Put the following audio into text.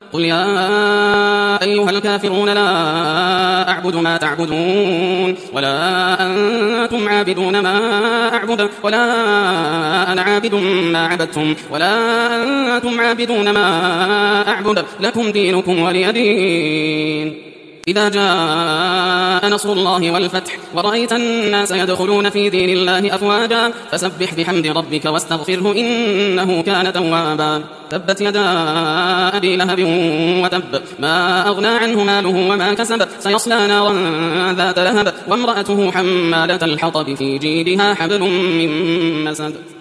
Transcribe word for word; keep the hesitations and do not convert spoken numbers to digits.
قل يا أيها الكافرون لا أعبد ما تعبدون ولا أنتم عابدون ما أعبد ولا أنا عابد ما عبدتم ولا أنتم عابدون ما أعبد لكم دينكم ولي دين. إذا جاء نصر الله والفتح ورأيت الناس يدخلون في دين الله أفواجا فسبح بحمد ربك واستغفره إنه كان توابا. تبت يدا أبي لهب وتب ما أغنى عنه ماله وما كسب سيصلى نارا ذات لهب وامرأته حمالة الحطب في جيدها حبل من مسد.